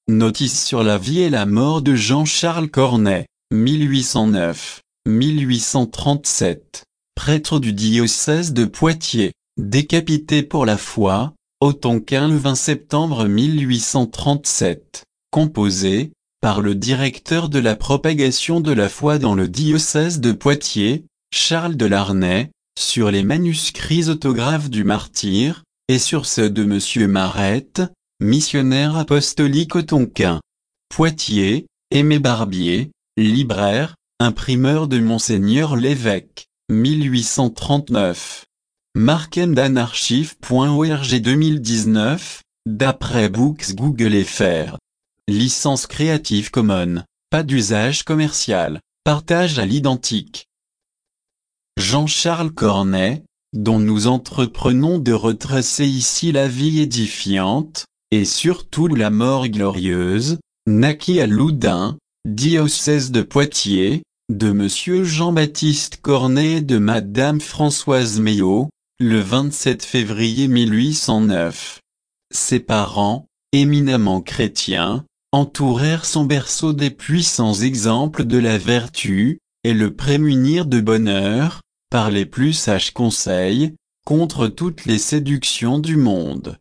Notice sur la vie et la mort de Jean-Charles Cornet, 1809-1837, prêtre du diocèse de Poitiers, décapité pour la foi, au Tonkin le 20 septembre 1837, composé, par le directeur de la propagation de la foi dans le diocèse de Poitiers, Charles de Larnay, sur les manuscrits autographes du martyr, et sur ceux de M. Marette, missionnaire apostolique au Tonkin. Poitiers, Aimé Barbier, libraire, imprimeur de Monseigneur l'évêque, 1839. Markendanarchive.org 2019, d'après Books Google FR. Licence Creative Commons, pas d'usage commercial, partage à l'identique. Jean-Charles Cornet, dont nous entreprenons de retracer ici la vie édifiante, et surtout la mort glorieuse, naquit à Loudun, diocèse de Poitiers, de Monsieur Jean-Baptiste Cornet et de Madame Françoise Meillot, le 27 février 1809. Ses parents, éminemment chrétiens, entourèrent son berceau des puissants exemples de la vertu, et le prémunirent de bonheur, par les plus sages conseils, contre toutes les séductions du monde.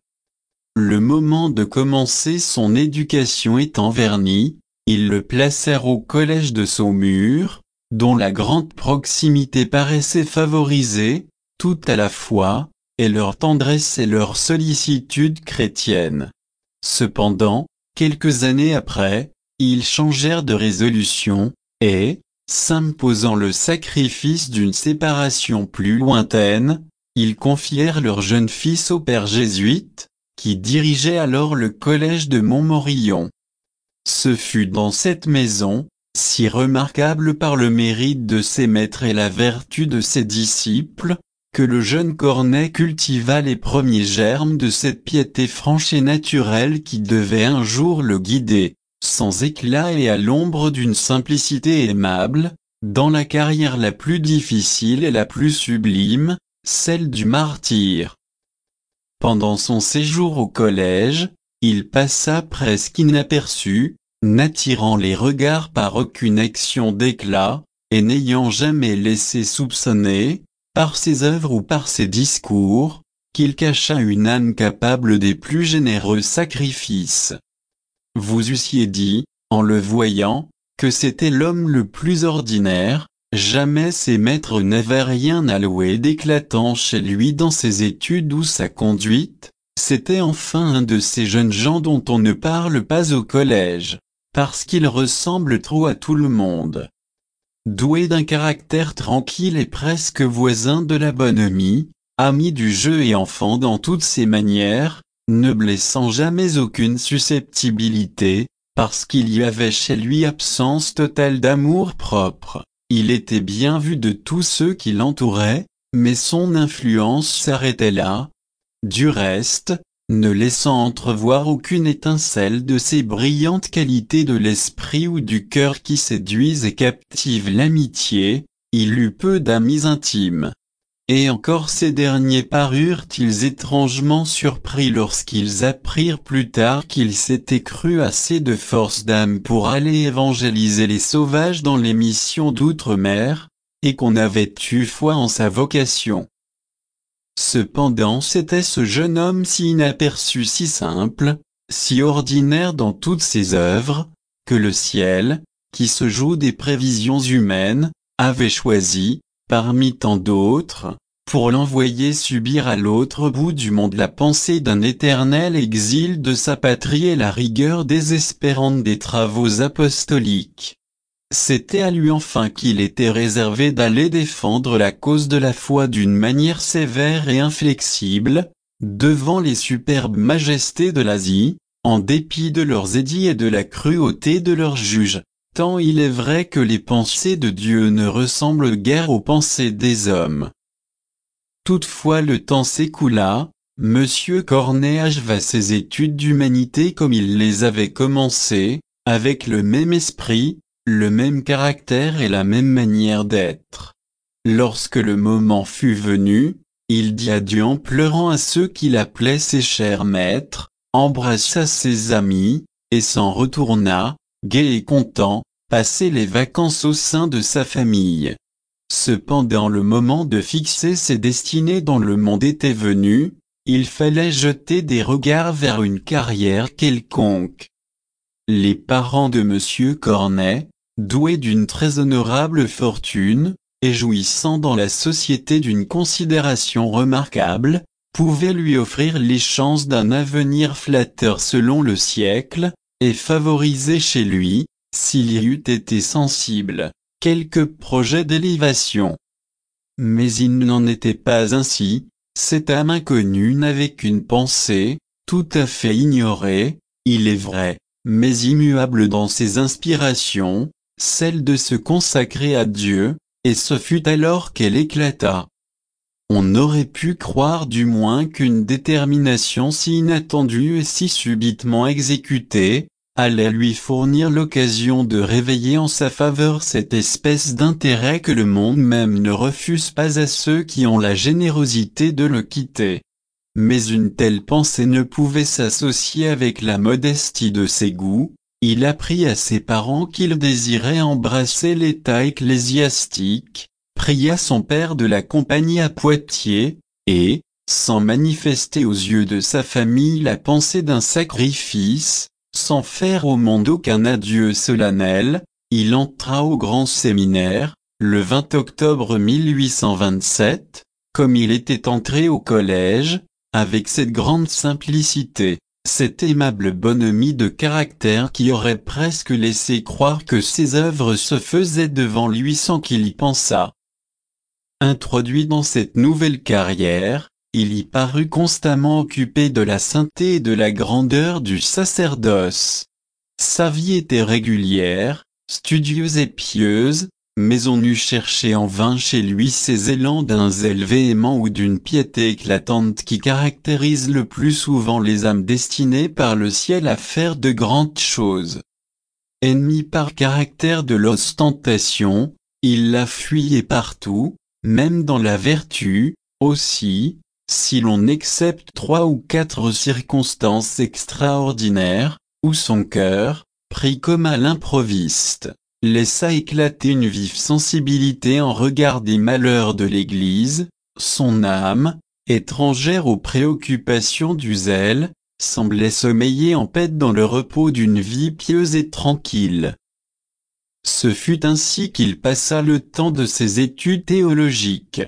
Le moment de commencer son éducation étant verni, ils le placèrent au collège de Saumur, dont la grande proximité paraissait favoriser, tout à la fois, et leur tendresse et leur sollicitude chrétienne. Cependant, quelques années après, ils changèrent de résolution, et, s'imposant le sacrifice d'une séparation plus lointaine, ils confièrent leur jeune fils au père jésuite, qui dirigeait alors le collège de Montmorillon. Ce fut dans cette maison, si remarquable par le mérite de ses maîtres et la vertu de ses disciples, que le jeune Cornet cultiva les premiers germes de cette piété franche et naturelle qui devait un jour le guider, sans éclat et à l'ombre d'une simplicité aimable, dans la carrière la plus difficile et la plus sublime, celle du martyr. Pendant son séjour au collège, il passa presque inaperçu, n'attirant les regards par aucune action d'éclat, et n'ayant jamais laissé soupçonner, par ses œuvres ou par ses discours, qu'il cachât une âme capable des plus généreux sacrifices. Vous eussiez dit, en le voyant, que c'était l'homme le plus ordinaire. Jamais ses maîtres n'avaient rien à louer d'éclatant chez lui dans ses études ou sa conduite. C'était enfin un de ces jeunes gens dont on ne parle pas au collège, parce qu'il ressemble trop à tout le monde. Doué d'un caractère tranquille et presque voisin de la bonhomie, ami du jeu et enfant dans toutes ses manières, ne blessant jamais aucune susceptibilité, parce qu'il y avait chez lui absence totale d'amour-propre. Il était bien vu de tous ceux qui l'entouraient, mais son influence s'arrêtait là. Du reste, ne laissant entrevoir aucune étincelle de ces brillantes qualités de l'esprit ou du cœur qui séduisent et captivent l'amitié, il eut peu d'amis intimes. Et encore ces derniers parurent-ils étrangement surpris lorsqu'ils apprirent plus tard qu'il s'était cru assez de force d'âme pour aller évangéliser les sauvages dans les missions d'outre-mer, et qu'on avait eu foi en sa vocation. Cependant c'était ce jeune homme si inaperçu, si simple, si ordinaire dans toutes ses œuvres, que le ciel, qui se joue des prévisions humaines, avait choisi, parmi tant d'autres, pour l'envoyer subir à l'autre bout du monde la pensée d'un éternel exil de sa patrie et la rigueur désespérante des travaux apostoliques. C'était à lui enfin qu'il était réservé d'aller défendre la cause de la foi d'une manière sévère et inflexible, devant les superbes majestés de l'Asie, en dépit de leurs édits et de la cruauté de leurs juges. Tant il est vrai que les pensées de Dieu ne ressemblent guère aux pensées des hommes. Toutefois le temps s'écoula, Monsieur Cornet acheva ses études d'humanité comme il les avait commencées, avec le même esprit, le même caractère et la même manière d'être. Lorsque le moment fut venu, il dit adieu en pleurant à ceux qu'il appelait ses chers maîtres, embrassa ses amis, et s'en retourna, gai et content, passer les vacances au sein de sa famille. Cependant le moment de fixer ses destinées dans le monde était venu, il fallait jeter des regards vers une carrière quelconque. Les parents de Monsieur Cornet, doués d'une très honorable fortune, et jouissant dans la société d'une considération remarquable, pouvaient lui offrir les chances d'un avenir flatteur selon le siècle, et favoriser chez lui, s'il y eût été sensible, quelques projets d'élévation. Mais il n'en était pas ainsi, cette âme inconnue n'avait qu'une pensée, tout à fait ignorée, il est vrai, mais immuable dans ses inspirations, celle de se consacrer à Dieu, et ce fut alors qu'elle éclata. On aurait pu croire du moins qu'une détermination si inattendue et si subitement exécutée, allait lui fournir l'occasion de réveiller en sa faveur cette espèce d'intérêt que le monde même ne refuse pas à ceux qui ont la générosité de le quitter. Mais une telle pensée ne pouvait s'associer avec la modestie de ses goûts. Il apprit à ses parents qu'il désirait embrasser l'état ecclésiastique, pria son père de l'accompagner à Poitiers, et, sans manifester aux yeux de sa famille la pensée d'un sacrifice, sans faire au monde aucun adieu solennel, il entra au grand séminaire, le 20 octobre 1827, comme il était entré au collège, avec cette grande simplicité, cette aimable bonhomie de caractère qui aurait presque laissé croire que ses œuvres se faisaient devant lui sans qu'il y pensât. Introduit dans cette nouvelle carrière, il y parut constamment occupé de la sainteté et de la grandeur du sacerdoce. Sa vie était régulière, studieuse et pieuse, mais on eût cherché en vain chez lui ces élans d'un zèle véhément ou d'une piété éclatante qui caractérisent le plus souvent les âmes destinées par le ciel à faire de grandes choses. Ennemi par caractère de l'ostentation, il la fuyait partout, même dans la vertu, aussi, si l'on excepte 3 ou 4 circonstances extraordinaires, où son cœur, pris comme à l'improviste, laissa éclater une vive sensibilité en regard des malheurs de l'Église, son âme, étrangère aux préoccupations du zèle, semblait sommeiller en paix dans le repos d'une vie pieuse et tranquille. Ce fut ainsi qu'il passa le temps de ses études théologiques.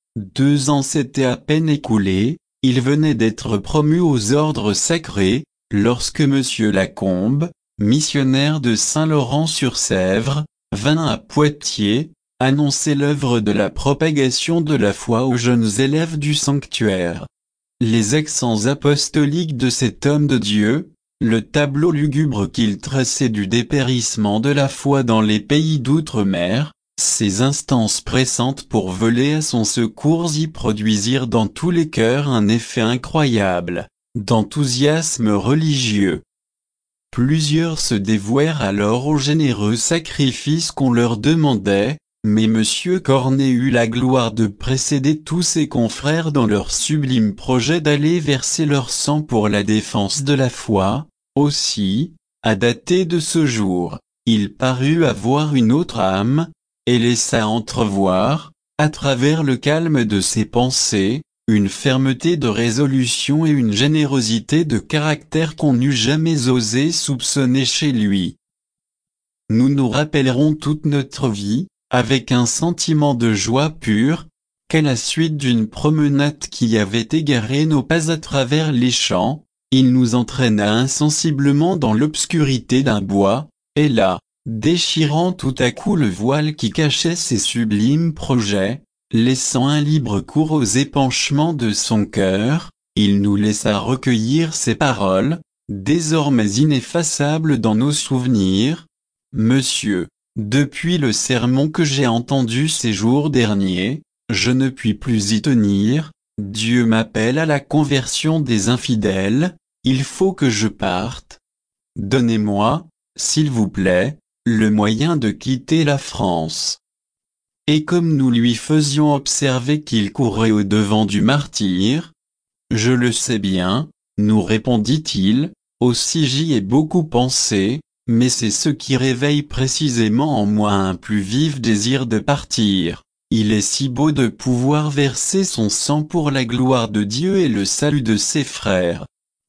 2 ans s'étaient à peine écoulés, il venait d'être promu aux ordres sacrés, lorsque Monsieur Lacombe, missionnaire de Saint-Laurent-sur-Sèvre, vint à Poitiers, annoncer l'œuvre de la propagation de la foi aux jeunes élèves du sanctuaire. Les accents apostoliques de cet homme de Dieu, le tableau lugubre qu'il traçait du dépérissement de la foi dans les pays d'outre-mer, ces instances pressantes pour voler à son secours y produisirent dans tous les cœurs un effet incroyable, d'enthousiasme religieux. Plusieurs se dévouèrent alors aux généreux sacrifices qu'on leur demandait, mais Monsieur Cornet eut la gloire de précéder tous ses confrères dans leur sublime projet d'aller verser leur sang pour la défense de la foi. Aussi, à dater de ce jour, il parut avoir une autre âme, et laissa entrevoir, à travers le calme de ses pensées, une fermeté de résolution et une générosité de caractère qu'on n'eût jamais osé soupçonner chez lui. Nous nous rappellerons toute notre vie, avec un sentiment de joie pure, qu'à la suite d'une promenade qui avait égaré nos pas à travers les champs, il nous entraîna insensiblement dans l'obscurité d'un bois, et là, déchirant tout à coup le voile qui cachait ses sublimes projets, laissant un libre cours aux épanchements de son cœur, il nous laissa recueillir ces paroles, désormais ineffaçables dans nos souvenirs. Monsieur, depuis le sermon que j'ai entendu ces jours derniers, je ne puis plus y tenir, Dieu m'appelle à la conversion des infidèles, il faut que je parte. Donnez-moi, s'il vous plaît, le moyen de quitter la France. Et comme nous lui faisions observer qu'il courait au-devant du martyre, je le sais bien, nous répondit-il, Aussi j'y ai beaucoup pensé, mais c'est ce qui réveille précisément en moi un plus vif désir de partir. Il est si beau de pouvoir verser son sang pour la gloire de Dieu et le salut de ses frères.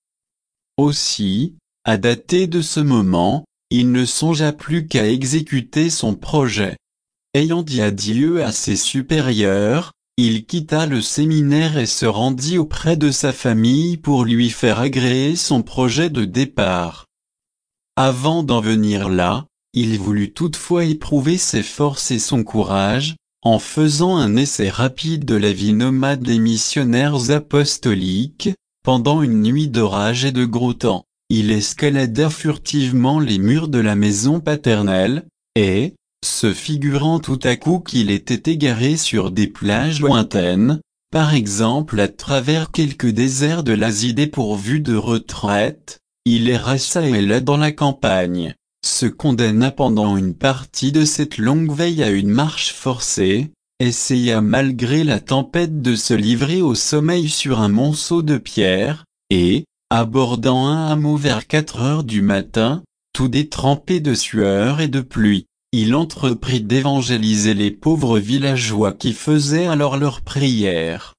Aussi, à dater de ce moment, il ne songea plus qu'à exécuter son projet. Ayant dit adieu à ses supérieurs, il quitta le séminaire et se rendit auprès de sa famille pour lui faire agréer son projet de départ. Avant d'en venir là, il voulut toutefois éprouver ses forces et son courage, en faisant un essai rapide de la vie nomade des missionnaires apostoliques. Pendant une nuit d'orage et de gros temps, il escalada furtivement les murs de la maison paternelle, et, se figurant tout à coup qu'il était égaré sur des plages lointaines, par exemple à travers quelques déserts de l'Asie dépourvus de retraite, il erra çà et là dans la campagne, se condamna pendant une partie de cette longue veille à une marche forcée, essaya malgré la tempête de se livrer au sommeil sur un monceau de pierre, et, abordant un hameau vers 4 heures du matin, tout détrempé de sueur et de pluie, il entreprit d'évangéliser les pauvres villageois qui faisaient alors leur prière.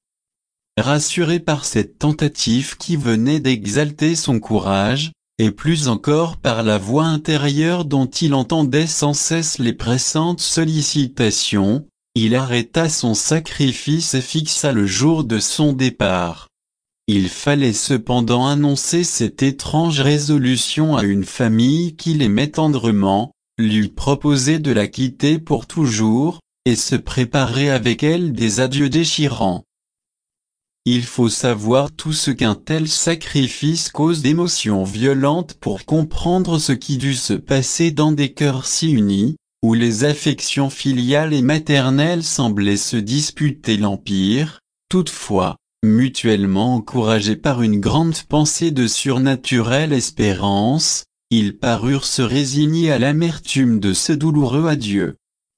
Rassuré par cette tentative qui venait d'exalter son courage, et plus encore par la voix intérieure dont il entendait sans cesse les pressantes sollicitations, il arrêta son sacrifice et fixa le jour de son départ. Il fallait cependant annoncer cette étrange résolution à une famille qui l'aimait tendrement, lui proposer de la quitter pour toujours, et se préparer avec elle des adieux déchirants. Il faut savoir tout ce qu'un tel sacrifice cause d'émotions violentes pour comprendre ce qui dut se passer dans des cœurs si unis, où les affections filiales et maternelles semblaient se disputer l'empire. Toutefois, mutuellement encouragés par une grande pensée de surnaturelle espérance, ils parurent se résigner à l'amertume de ce douloureux adieu.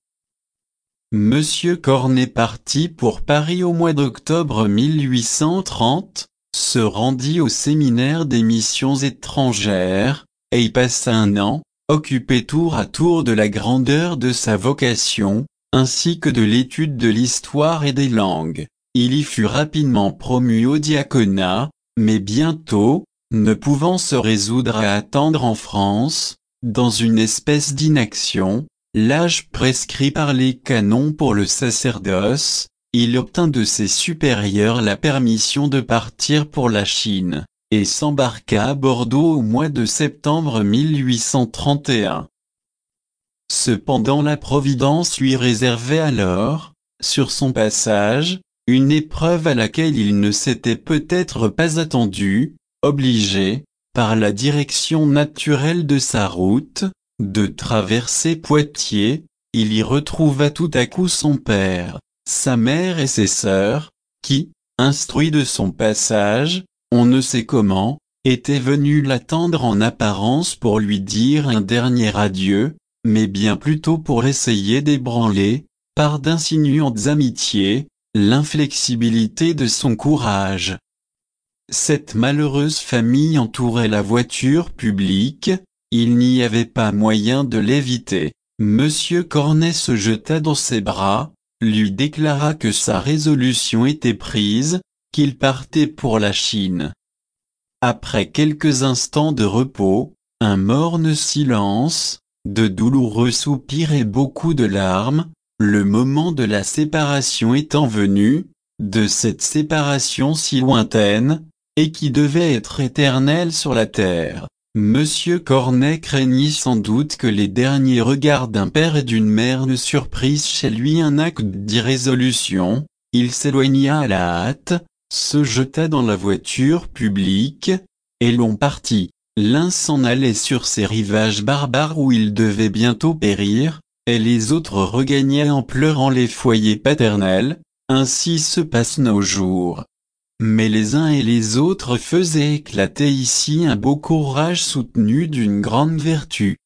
Monsieur Cornet partit pour Paris au mois d'octobre 1830, se rendit au séminaire des missions étrangères, et y passa un an, occupé tour à tour de la grandeur de sa vocation, ainsi que de l'étude de l'histoire et des langues. Il y fut rapidement promu au diaconat, mais bientôt, ne pouvant se résoudre à attendre en France, dans une espèce d'inaction, l'âge prescrit par les canons pour le sacerdoce, il obtint de ses supérieurs la permission de partir pour la Chine, et s'embarqua à Bordeaux au mois de septembre 1831. Cependant la Providence lui réservait alors, sur son passage, une épreuve à laquelle il ne s'était peut-être pas attendu, obligé, par la direction naturelle de sa route, de traverser Poitiers. Il y retrouva tout à coup son père, sa mère et ses sœurs, qui, instruits de son passage, on ne sait comment, étaient venus l'attendre en apparence pour lui dire un dernier adieu, mais bien plutôt pour essayer d'ébranler, par d'insinuantes amitiés, l'inflexibilité de son courage. Cette malheureuse famille entourait la voiture publique, il n'y avait pas moyen de l'éviter. Monsieur Cornet se jeta dans ses bras, lui déclara que sa résolution était prise, qu'il partait pour la Chine. Après quelques instants de repos, un morne silence, de douloureux soupirs et beaucoup de larmes, le moment de la séparation étant venu, de cette séparation si lointaine, et qui devait être éternelle sur la terre, Monsieur Cornet craignit sans doute que les derniers regards d'un père et d'une mère ne surprissent chez lui un acte d'irrésolution. Il s'éloigna à la hâte, se jeta dans la voiture publique, et l'on partit. L'un s'en allait sur ces rivages barbares où il devait bientôt périr, et les autres regagnaient en pleurant les foyers paternels. Ainsi se passent nos jours. Mais les uns et les autres faisaient éclater ici un beau courage soutenu d'une grande vertu.